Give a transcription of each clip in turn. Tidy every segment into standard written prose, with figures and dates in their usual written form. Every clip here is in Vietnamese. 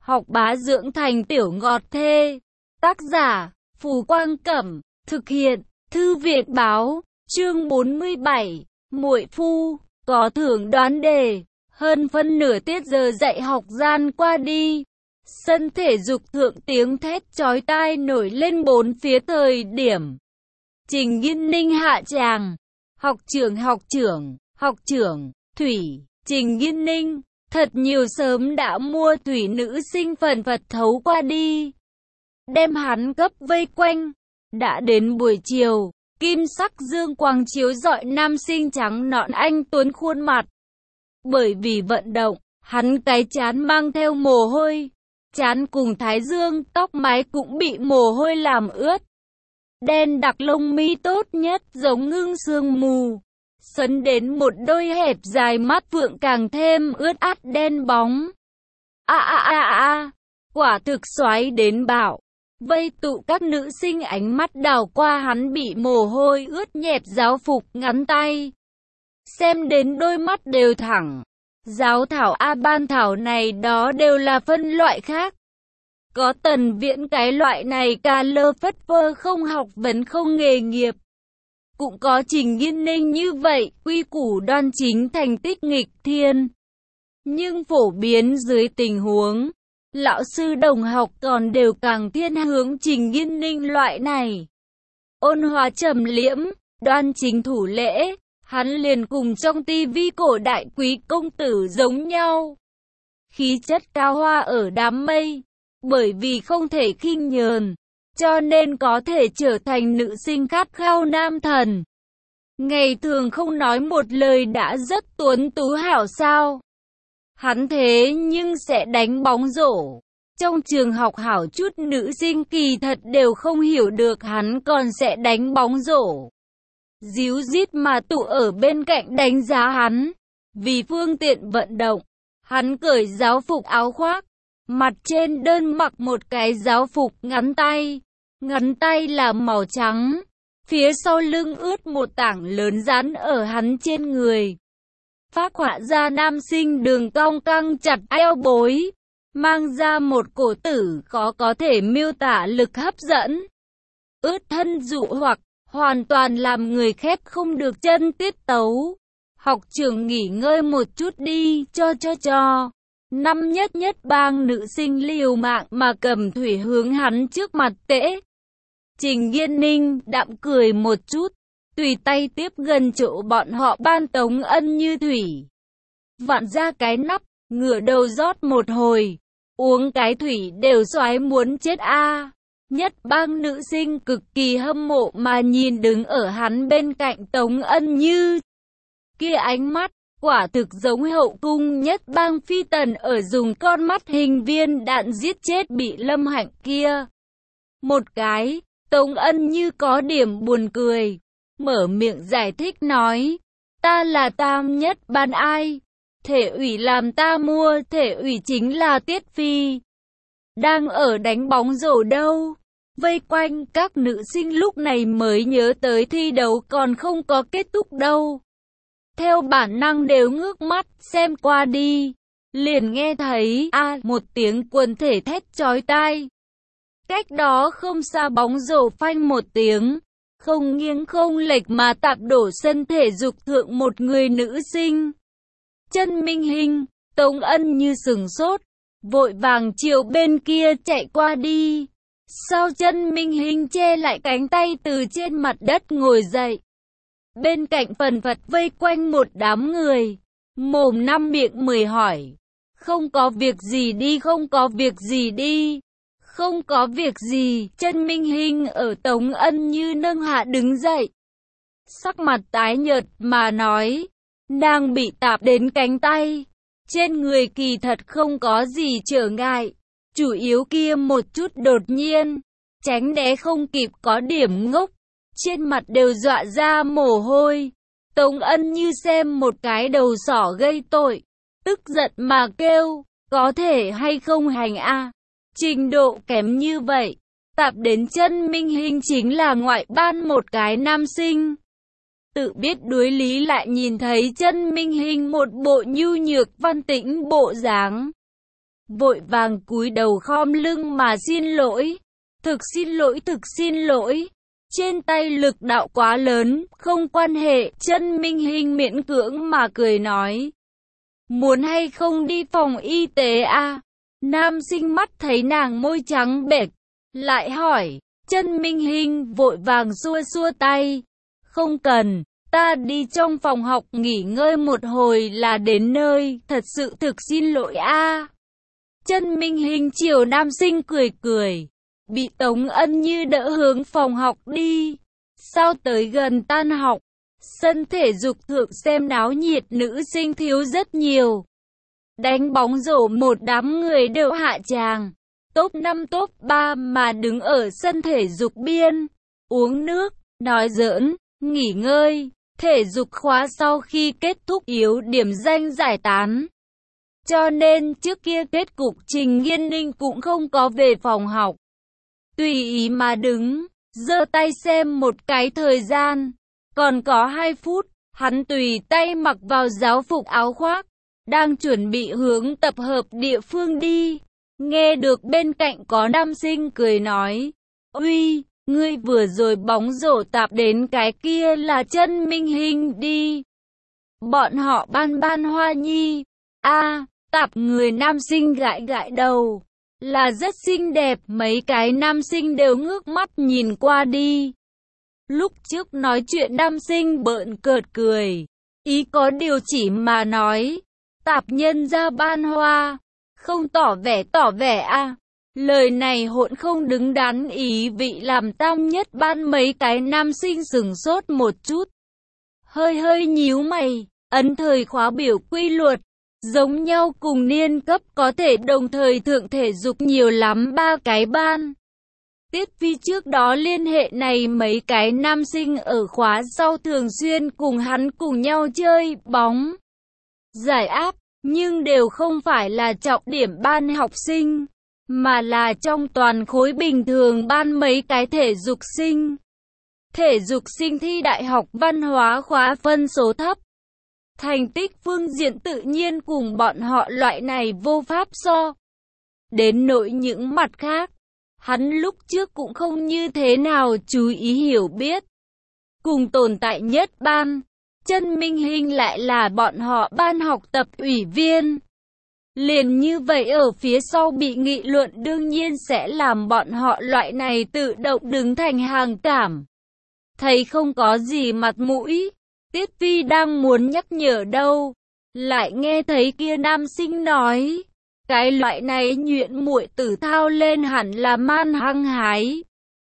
học bá dưỡng thành tiểu ngọt thê. Tác giả, Phù Quang Cẩm, thực hiện, Thư viện Báo, chương 47, muội phu, có thưởng đoán đề. Hơn phân nửa tiết giờ dạy học gian qua đi. Sân thể dục thượng tiếng thét chói tai nổi lên bốn phía thời điểm. Trình Nghiên Ninh hạ tràng. Học trưởng, Thủy, Trình Nghiên Ninh, thật nhiều sớm đã mua thủy nữ sinh phần phật thấu qua đi. Đem hắn gấp vây quanh. Đã đến buổi chiều, kim sắc dương quang chiếu rọi nam sinh trắng nõn anh tuấn khuôn mặt. Bởi vì vận động, hắn cái trán mang theo mồ hôi. Trán cùng thái dương, tóc mái cũng bị mồ hôi làm ướt. Đen đặc lông mi tốt nhất giống ngưng sương mù. Sấn đến một đôi hẹp dài mắt phượng càng thêm ướt át đen bóng. Quả thực xoáy đến bạo. Vây tụ các nữ sinh ánh mắt đảo qua hắn bị mồ hôi ướt nhẹp giáo phục ngắn tay. Xem đến đôi mắt đều thẳng. Giáo thảo ban thảo này đó đều là phân loại khác. Có Tần Viễn cái loại này cà lơ phất phơ không học vấn không nghề nghiệp. Cũng có Trình Nghiên Ninh như vậy, quy củ đoan chính thành tích nghịch thiên. Nhưng phổ biến dưới tình huống, lão sư đồng học còn đều càng thiên hướng Trình Nghiên Ninh loại này. Ôn hòa trầm liễm, đoan chính thủ lễ, hắn liền cùng trong tivi cổ đại quý công tử giống nhau. Khí chất cao hoa ở đám mây, bởi vì không thể khinh nhờn, cho nên có thể trở thành nữ sinh khát khao nam thần. Ngày thường không nói một lời đã rất tuấn tú hảo sao. Hắn thế nhưng sẽ đánh bóng rổ. Trong trường học hảo chút nữ sinh kỳ thật đều không hiểu được hắn còn sẽ đánh bóng rổ. Díu dít mà tụ ở bên cạnh đánh giá hắn. Vì phương tiện vận động, hắn cởi giáo phục áo khoác. Mặt trên đơn mặc một cái giáo phục ngắn tay. Ngắn tay là màu trắng. Phía sau lưng ướt một tảng lớn dán ở hắn trên người. Phác họa ra nam sinh đường cong căng chặt eo bối. Mang ra một cổ tử có thể miêu tả lực hấp dẫn. Ướt thân dụ hoặc, hoàn toàn làm người khép không được chân tiết tấu. Học trưởng nghỉ ngơi một chút đi, cho. Năm nhất bang nữ sinh liều mạng mà cầm thủy hướng hắn trước mặt tễ. Trình Nghiên Ninh đạm cười một chút, tùy tay tiếp gần chỗ bọn họ ban Tống Ân như thủy. Vặn ra cái nắp, ngửa đầu rót một hồi, uống cái thủy đều xoái muốn chết a. Nhất bang nữ sinh cực kỳ hâm mộ mà nhìn đứng ở hắn bên cạnh Tống Ân như. Kia ánh mắt, quả thực giống hậu cung nhất bang phi tần ở dùng con mắt hình viên đạn giết chết bị Lâm Hạnh kia. Một cái, Tống Ân như có điểm buồn cười, mở miệng giải thích nói, ta là tam nhất ban ai, thể ủy làm ta mua, thể ủy chính là Tiết Phi. Đang ở đánh bóng rổ đâu. Vây quanh các nữ sinh lúc này mới nhớ tới thi đấu còn không có kết thúc đâu. Theo bản năng đều ngước mắt xem qua đi, liền nghe thấy một tiếng quần thể thét chói tai. Cách đó không xa bóng rổ phanh một tiếng, không nghiêng không lệch mà tạp đổ sân thể dục thượng một người nữ sinh. Chân Minh Hinh, Tống Ân như sừng sốt, vội vàng chiều bên kia chạy qua đi. Sau Chân Minh Hinh che lại cánh tay từ trên mặt đất ngồi dậy. Bên cạnh phần phật vây quanh một đám người, mồm năm miệng mười hỏi. Không có việc gì đi, không có việc gì đi. Không có việc gì, Chân Minh Hinh ở Tống Ân như nâng hạ đứng dậy. Sắc mặt tái nhợt mà nói, nàng bị tạp đến cánh tay. Trên người kỳ thật không có gì trở ngại, chủ yếu kia một chút đột nhiên, tránh né không kịp có điểm ngốc. Trên mặt đều dọa ra mồ hôi. Tống Ân như xem một cái đầu sỏ gây tội, tức giận mà kêu, có thể hay không hành a? Trình độ kém như vậy, tạp đến Chân Minh Hinh chính là ngoại ban một cái nam sinh. Tự biết đối lý lại nhìn thấy Chân Minh Hinh một bộ nhu nhược văn tĩnh bộ dáng. vội vàng cúi đầu khom lưng mà xin lỗi. Thực xin lỗi. Trên tay lực đạo quá lớn, không quan hệ, Chân Minh Hinh miễn cưỡng mà cười nói. Muốn hay không đi phòng y tế à? Nam sinh mắt thấy nàng môi trắng bệch, lại hỏi. Chân Minh Hinh vội vàng xua xua tay. Không cần, ta đi trong phòng học nghỉ ngơi một hồi là đến nơi, thật sự thực xin lỗi a. Chân Minh Hinh chiều nam sinh cười cười. Bị Tống Ân Như đỡ hướng phòng học đi. Sau tới gần tan học, sân thể dục thượng xem náo nhiệt nữ sinh thiếu rất nhiều. Đánh bóng rổ một đám người đều hạ tràng. Top 5 top 3 mà đứng ở sân thể dục biên. Uống nước, nói giỡn, nghỉ ngơi. Thể dục khóa sau khi kết thúc yếu điểm danh giải tán. Cho nên trước kia kết cục Trình Nghiên Ninh cũng không có về phòng học. Tùy ý mà đứng, giơ tay xem một cái thời gian. Còn có 2 phút, hắn tùy tay mặc vào giáo phục áo khoác. Đang chuẩn bị hướng tập hợp địa phương đi. Nghe được bên cạnh có nam sinh cười nói. Uy, ngươi vừa rồi bóng rổ tạp đến cái kia là Chân Minh Hinh đi. Bọn họ ban Hoa Nhi. Tạp người nam sinh gãi gãi đầu. Là rất xinh đẹp, mấy cái nam sinh đều ngước mắt nhìn qua đi. Lúc trước nói chuyện nam sinh bợn cợt cười. Ý có điều chỉ mà nói. Tạp nhân ra ban hoa. Không tỏ vẻ à. Lời này hỗn không đứng đắn ý vị làm tam nhất ban mấy cái nam sinh sửng sốt một chút. Hơi nhíu mày, ấn thời khóa biểu quy luật. Giống nhau cùng niên cấp có thể đồng thời thượng thể dục nhiều lắm 3 cái ban. Tiết Phi trước đó liên hệ này mấy cái nam sinh ở khóa sau thường xuyên cùng hắn cùng nhau chơi bóng. Giải áp, nhưng đều không phải là trọng điểm ban học sinh, mà là trong toàn khối bình thường ban mấy cái thể dục sinh. Thể dục sinh thi đại học văn hóa khóa phân số thấp. Thành tích phương diện tự nhiên cùng bọn họ loại này vô pháp so. Đến nỗi những mặt khác, hắn lúc trước cũng không như thế nào chú ý hiểu biết. Cùng tồn tại nhất ban, Chân Minh Hinh lại là bọn họ ban học tập ủy viên. Liền như vậy ở phía sau bị nghị luận đương nhiên sẽ làm bọn họ loại này tự động đứng thành hàng cảm. Thấy không có gì mặt mũi. Tiết Phi đang muốn nhắc nhở đâu, lại nghe thấy kia nam sinh nói, cái loại này nhuyễn muội tử thao lên hẳn là man hăng hái.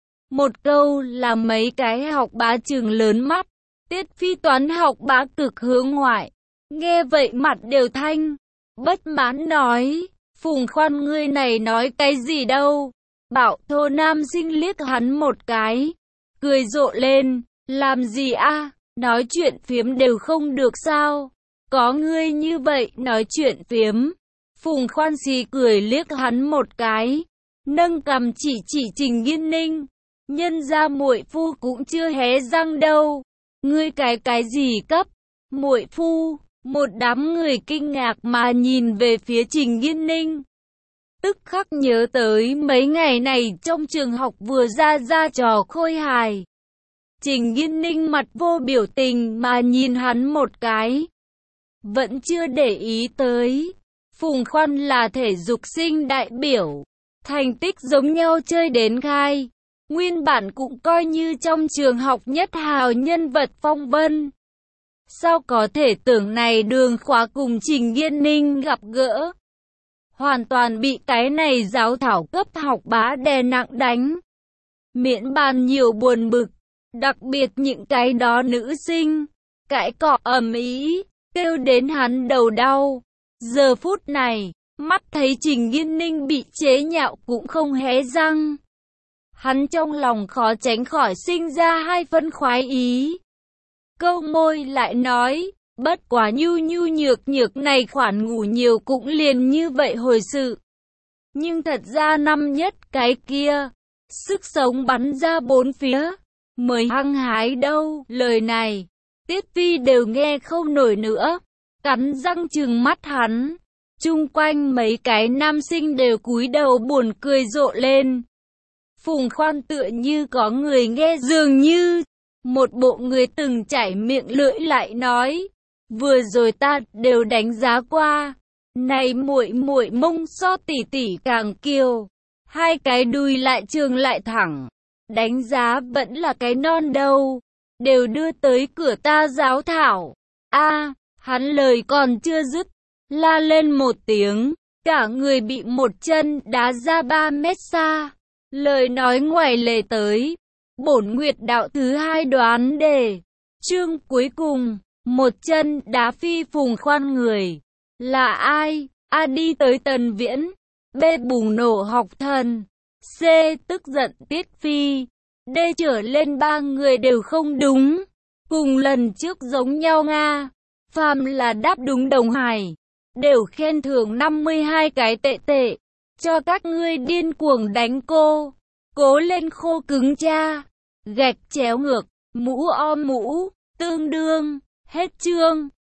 Một câu là mấy cái học bá trừng lớn mắt. Tiết Phi toán học bá cực hướng ngoại, nghe vậy mặt đều thanh, bất mãn nói, Phùng Khoan ngươi này nói cái gì đâu. Bảo thô nam sinh liếc hắn một cái, cười rộ lên, làm gì a? Nói chuyện phiếm đều không được sao? Có ngươi như vậy nói chuyện phiếm. Phùng Khoan xì cười liếc hắn một cái, nâng cằm chỉ Trình Nghiên Ninh. Nhân ra muội phu cũng chưa hé răng đâu. Ngươi cái gì cấp? Muội phu? Một đám người kinh ngạc mà nhìn về phía Trình Nghiên Ninh. Tức khắc nhớ tới mấy ngày này trong trường học vừa ra trò khôi hài. Trình Nghiên Ninh mặt vô biểu tình mà nhìn hắn một cái. Vẫn chưa để ý tới. Phùng Khoan là thể dục sinh đại biểu. Thành tích giống nhau chơi đến khai. Nguyên bản cũng coi như trong trường học nhất hào nhân vật phong vân. Sao có thể tưởng này đường khóa cùng Trình Nghiên Ninh gặp gỡ. Hoàn toàn bị cái này giáo thảo cấp học bá đè nặng đánh. Miễn bàn nhiều buồn bực. Đặc biệt những cái đó nữ sinh, cãi cọ ầm ĩ, kêu đến hắn đầu đau. Giờ phút này, mắt thấy Trình Nghiên Ninh bị chế nhạo cũng không hé răng. Hắn trong lòng khó tránh khỏi sinh ra 2 phân khoái ý. Câu môi lại nói, bất quá nhu nhược này khoản ngủ nhiều cũng liền như vậy hồi sự. Nhưng thật ra năm nhất cái kia, sức sống bắn ra 4 phía. Mới hăng hái đâu, lời này, Tiết Phi đều nghe không nổi nữa, cắn răng trừng mắt hắn. Chung quanh mấy cái nam sinh đều cúi đầu buồn cười rộ lên. Phùng Khoan tựa như có người nghe, dường như một bộ người từng chảy miệng lưỡi lại nói, vừa rồi ta đều đánh giá qua, này muội muội mông so tỷ tỷ càng kiều, hai cái đùi lại trường lại thẳng, đánh giá vẫn là cái non đâu, đều đưa tới cửa ta giáo thảo. A, hắn lời còn chưa dứt, la lên một tiếng, cả người bị một chân đá ra 3 mét xa. Lời nói ngoài lề tới. Bổn nguyệt đạo thứ 2 đoán đề. Chương cuối cùng, một chân đá phi Phùng Khoan người. Là ai? A đi tới Tần Viễn. B bùng nổ học thần. C tức giận Tiết Phi. D trở lên 3 người đều không đúng. Cùng lần trước giống nhau Nga. Phàm là đáp đúng Đồng Hải, đều khen thưởng 52 cái tệ tệ. Cho các ngươi điên cuồng đánh cô. Cố lên khô cứng cha. Gạch chéo ngược, mũ om mũ, tương đương, hết chương.